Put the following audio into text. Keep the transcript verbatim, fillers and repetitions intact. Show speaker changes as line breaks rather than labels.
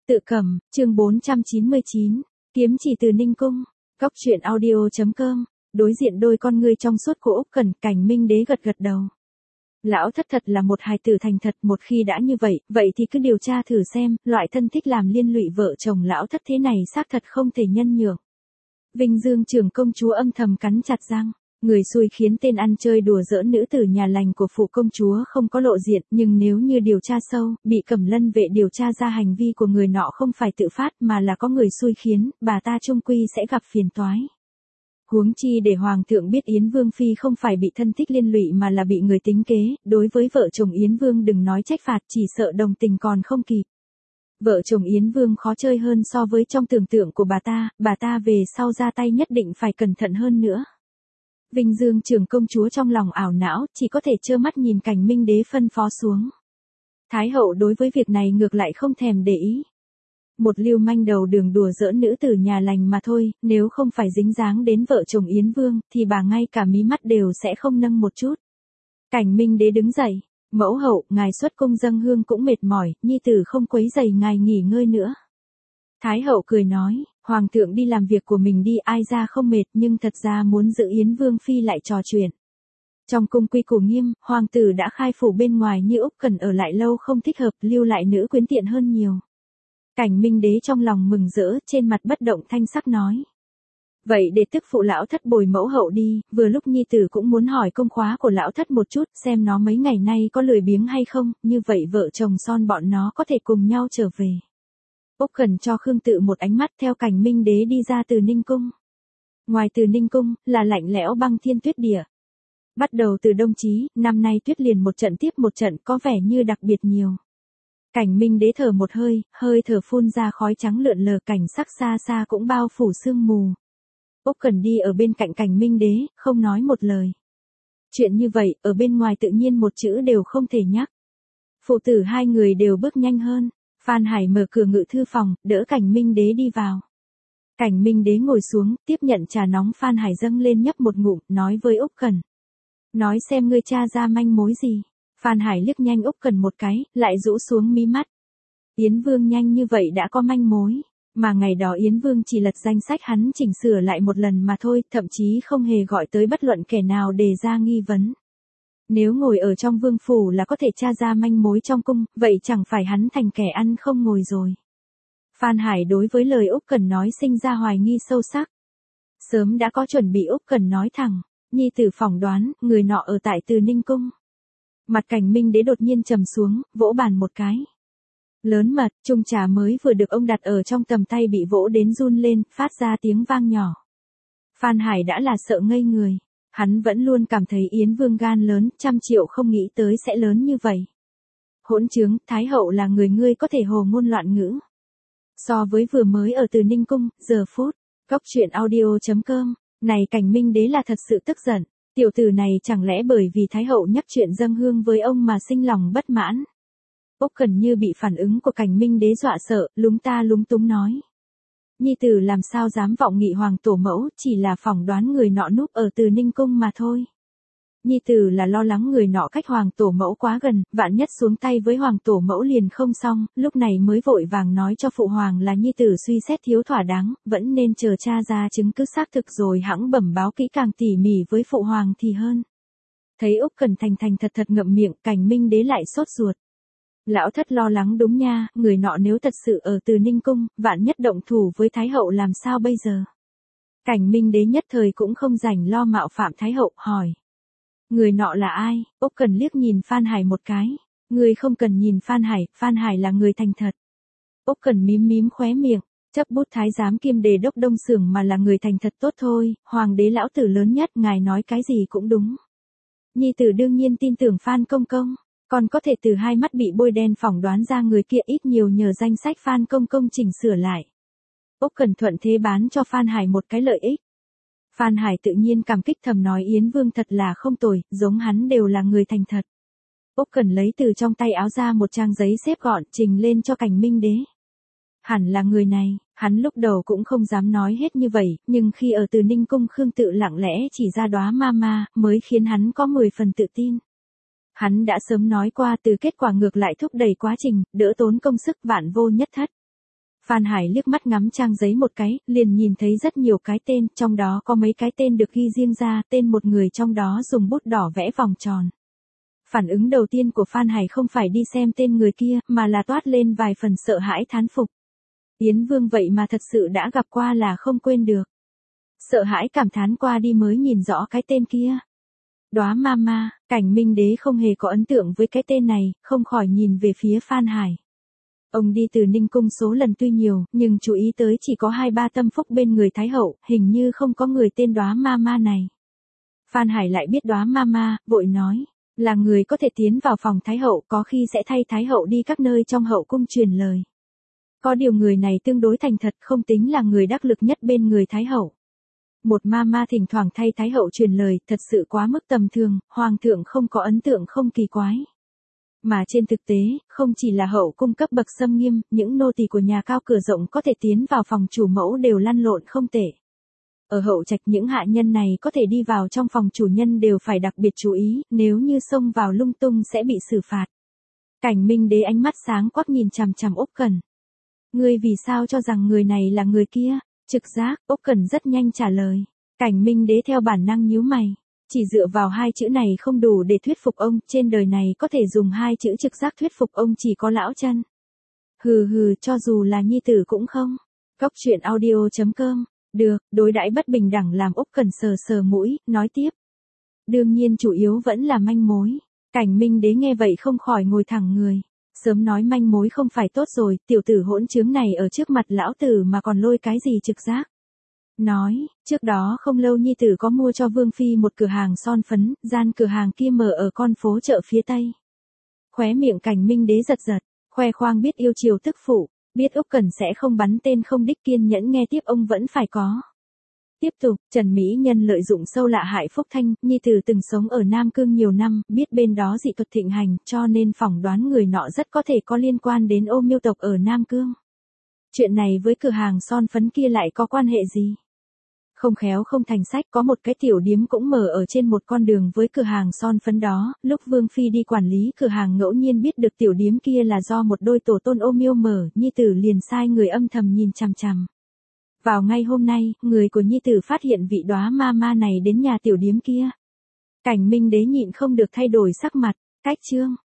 Tự cầm, chương bốn trăm chín mươi chín, kiếm chỉ từ Ninh Cung, góc truyện audio chấm com, đối diện đôi con ngươi trong suốt của Úc Cẩn, Cảnh Minh Đế gật gật đầu. Lão thất thật là một hài tử thành thật, một khi đã như vậy, vậy thì cứ điều tra thử xem, loại thân thích làm liên lụy vợ chồng lão thất thế này xác thật không thể nhân nhượng. Vinh Dương trưởng công chúa âm thầm cắn chặt răng. Người xui khiến tên ăn chơi đùa giỡn nữ tử nhà lành của phụ công chúa không có lộ diện, nhưng nếu như điều tra sâu, bị Cẩm Lân vệ điều tra ra hành vi của người nọ không phải tự phát mà là có người xui khiến, bà ta chung quy sẽ gặp phiền toái. Huống chi để Hoàng thượng biết Yến Vương Phi không phải bị thân thích liên lụy mà là bị người tính kế, đối với vợ chồng Yến Vương đừng nói trách phạt, chỉ sợ đồng tình còn không kịp. Vợ chồng Yến Vương khó chơi hơn so với trong tưởng tượng của bà ta, bà ta về sau ra tay nhất định phải cẩn thận hơn nữa. Vinh Dương trưởng công chúa trong lòng ảo não, chỉ có thể trơ mắt nhìn Cảnh Minh Đế phân phó xuống. Thái hậu đối với việc này ngược lại không thèm để ý. Một lưu manh đầu đường đùa giỡn nữ tử nhà lành mà thôi, nếu không phải dính dáng đến vợ chồng Yến Vương, thì bà ngay cả mí mắt đều sẽ không nâng một chút. Cảnh Minh Đế đứng dậy, mẫu hậu, ngài xuất cung dâng hương cũng mệt mỏi, nhi tử không quấy rầy ngài nghỉ ngơi nữa. Thái hậu cười nói, Hoàng thượng đi làm việc của mình đi, ai ra không mệt, nhưng thật ra muốn giữ Yến Vương Phi lại trò chuyện. Trong cung quy củ nghiêm, hoàng tử đã khai phủ bên ngoài như Úc Cẩn ở lại lâu không thích hợp, lưu lại nữ quyến tiện hơn nhiều. Cảnh Minh Đế trong lòng mừng rỡ, trên mặt bất động thanh sắc nói. Vậy để tức phụ lão thất bồi mẫu hậu đi, vừa lúc nhi tử cũng muốn hỏi công khóa của lão thất một chút, xem nó mấy ngày nay có lười biếng hay không, như vậy vợ chồng son bọn nó có thể cùng nhau trở về. Úc Cẩn cho Khương Tự một ánh mắt theo Cảnh Minh Đế đi ra từ Ninh Cung. Ngoài từ Ninh Cung, là lạnh lẽo băng thiên tuyết địa. Bắt đầu từ Đông Chí, năm nay tuyết liền một trận tiếp một trận có vẻ như đặc biệt nhiều. Cảnh Minh Đế thở một hơi, hơi thở phun ra khói trắng lượn lờ, cảnh sắc xa xa cũng bao phủ sương mù. Úc Cẩn đi ở bên cạnh Cảnh Minh Đế, không nói một lời. Chuyện như vậy, ở bên ngoài tự nhiên một chữ đều không thể nhắc. Phụ tử hai người đều bước nhanh hơn. Phan Hải mở cửa ngự thư phòng, đỡ Cảnh Minh Đế đi vào. Cảnh Minh Đế ngồi xuống, tiếp nhận trà nóng Phan Hải dâng lên nhấp một ngụm, nói với Úc Cẩn. Nói xem ngươi tra ra manh mối gì. Phan Hải liếc nhanh Úc Cẩn một cái, lại rũ xuống mí mắt. Yến Vương nhanh như vậy đã có manh mối, mà ngày đó Yến Vương chỉ lật danh sách hắn chỉnh sửa lại một lần mà thôi, thậm chí không hề gọi tới bất luận kẻ nào đề ra nghi vấn. Nếu ngồi ở trong vương phủ là có thể tra ra manh mối trong cung, vậy chẳng phải hắn thành kẻ ăn không ngồi rồi. Phan Hải đối với lời Úc Cẩn nói sinh ra hoài nghi sâu sắc. Sớm đã có chuẩn bị, Úc Cẩn nói thẳng, nhi tử phỏng đoán, người nọ ở tại Từ Ninh Cung. Mặt Cảnh Minh Đế đột nhiên trầm xuống, vỗ bàn một cái. Lớn mật, chung trà mới vừa được ông đặt ở trong tầm tay bị vỗ đến run lên, phát ra tiếng vang nhỏ. Phan Hải đã là sợ ngây người. Hắn vẫn luôn cảm thấy Yến Vương gan lớn, trăm triệu không nghĩ tới sẽ lớn như vậy. Hỗn trướng, Thái hậu là người ngươi có thể hồ ngôn loạn ngữ. So với vừa mới ở Từ Ninh Cung, giờ phút, góc truyện audio chấm com, này Cảnh Minh Đế là thật sự tức giận. Tiểu tử này chẳng lẽ bởi vì Thái hậu nhắc chuyện dâng hương với ông mà sinh lòng bất mãn. Úc Cẩn như bị phản ứng của Cảnh Minh Đế dọa sợ, lúng ta lúng túng nói. Nhi tử làm sao dám vọng nghị hoàng tổ mẫu, chỉ là phỏng đoán người nọ núp ở Từ Ninh Cung mà thôi. Nhi tử là lo lắng người nọ cách hoàng tổ mẫu quá gần, vạn nhất xuống tay với hoàng tổ mẫu liền không xong, lúc này mới vội vàng nói cho phụ hoàng là nhi tử suy xét thiếu thỏa đáng, vẫn nên chờ tra ra chứng cứ xác thực rồi hẵng bẩm báo kỹ càng tỉ mỉ với phụ hoàng thì hơn. Thấy Úc Cẩn thành thành thật thật ngậm miệng, Cảnh Minh Đế lại sốt ruột. Lão thất lo lắng đúng nha, người nọ nếu thật sự ở Từ Ninh Cung, vạn nhất động thủ với Thái hậu làm sao bây giờ? Cảnh Minh Đế nhất thời cũng không rảnh lo mạo phạm Thái hậu, hỏi. Người nọ là ai? Úc Cẩn liếc nhìn Phan Hải một cái. Người không cần nhìn Phan Hải, Phan Hải là người thành thật. Úc Cẩn mím mím khóe miệng, chấp bút thái giám kiêm đề đốc Đông Xưởng mà là người thành thật tốt thôi, hoàng đế lão tử lớn nhất, ngài nói cái gì cũng đúng. Nhi tử đương nhiên tin tưởng Phan công công. Còn có thể từ hai mắt bị bôi đen phỏng đoán ra người kia ít nhiều nhờ danh sách Phan công công chỉnh sửa lại. Úc Cẩn thuận thế bán cho Phan Hải một cái lợi ích. Phan Hải tự nhiên cảm kích thầm nói Yến Vương thật là không tồi, giống hắn đều là người thành thật. Úc Cẩn lấy từ trong tay áo ra một trang giấy xếp gọn trình lên cho Cảnh Minh Đế. Hẳn là người này, hắn lúc đầu cũng không dám nói hết như vậy, nhưng khi ở Từ Ninh Cung Khương Tự lặng lẽ chỉ ra đóa ma ma, mới khiến hắn có mười phần tự tin. Hắn đã sớm nói qua từ kết quả ngược lại thúc đẩy quá trình, đỡ tốn công sức vạn vô nhất thất. Phan Hải liếc mắt ngắm trang giấy một cái, liền nhìn thấy rất nhiều cái tên, trong đó có mấy cái tên được ghi riêng ra, tên một người trong đó dùng bút đỏ vẽ vòng tròn. Phản ứng đầu tiên của Phan Hải không phải đi xem tên người kia, mà là toát lên vài phần sợ hãi thán phục. Yến Vương vậy mà thật sự đã gặp qua là không quên được. Sợ hãi cảm thán qua đi mới nhìn rõ cái tên kia. Đóa ma ma, Cảnh Minh Đế không hề có ấn tượng với cái tên này, không khỏi nhìn về phía Phan Hải. Ông đi từ Ninh Cung số lần tuy nhiều, nhưng chú ý tới chỉ có hai ba tâm phúc bên người Thái Hậu, hình như không có người tên Đóa ma ma này. Phan Hải lại biết Đóa ma ma, vội nói, là người có thể tiến vào phòng Thái Hậu, có khi sẽ thay Thái Hậu đi các nơi trong hậu cung truyền lời. Có điều người này tương đối thành thật, không tính là người đắc lực nhất bên người Thái Hậu. Một ma ma thỉnh thoảng thay Thái Hậu truyền lời, thật sự quá mức tầm thường, Hoàng thượng không có ấn tượng không kỳ quái. Mà trên thực tế, không chỉ là hậu cung cấp bậc xâm nghiêm, những nô tỳ của nhà cao cửa rộng có thể tiến vào phòng chủ mẫu đều lăn lộn không tệ. Ở hậu trạch những hạ nhân này có thể đi vào trong phòng chủ nhân đều phải đặc biệt chú ý, nếu như xông vào lung tung sẽ bị xử phạt. Cảnh Minh Đế ánh mắt sáng quắc nhìn chằm chằm Úc Cẩn. Ngươi vì sao cho rằng người này là người kia? Trực giác, Úc Cẩn rất nhanh trả lời. Cảnh Minh Đế theo bản năng nhíu mày. Chỉ dựa vào hai chữ này không đủ để thuyết phục ông, trên đời này có thể dùng hai chữ trực giác thuyết phục ông chỉ có lão chân. Hừ hừ, cho dù là nhi tử cũng không. Góc truyện audio chấm com. Được, đối đãi bất bình đẳng làm Úc Cẩn sờ sờ mũi, nói tiếp. Đương nhiên chủ yếu vẫn là manh mối. Cảnh Minh Đế nghe vậy không khỏi ngồi thẳng người. Sớm nói manh mối không phải tốt rồi, tiểu tử hỗn trướng này ở trước mặt lão tử mà còn lôi cái gì trực giác. Nói, trước đó không lâu nhi tử có mua cho Vương Phi một cửa hàng son phấn, gian cửa hàng kia mở ở con phố chợ phía Tây. Khóe miệng Cảnh Minh Đế giật giật, khoe khoang biết yêu chiều tức phụ, biết Úc Cẩn sẽ không bắn tên không đích, kiên nhẫn nghe tiếp ông vẫn phải có. Tiếp tục, Trần Mỹ Nhân lợi dụng sâu lạ hại Phúc Thanh, nhi tử từng sống ở Nam Cương nhiều năm, biết bên đó dị thuật thịnh hành, cho nên phỏng đoán người nọ rất có thể có liên quan đến Ô Miêu tộc ở Nam Cương. Chuyện này với cửa hàng son phấn kia lại có quan hệ gì? Không khéo không thành sách, có một cái tiểu điếm cũng mở ở trên một con đường với cửa hàng son phấn đó, lúc Vương Phi đi quản lý cửa hàng ngẫu nhiên biết được tiểu điếm kia là do một đôi tổ tôn Ô Miêu mở, nhi tử liền sai người âm thầm nhìn chằm chằm. Vào ngay hôm nay, người của nhi tử phát hiện vị Đóa ma ma này đến nhà tiểu điếm kia. Cảnh Minh Đế nhịn không được thay đổi sắc mặt, cách chương.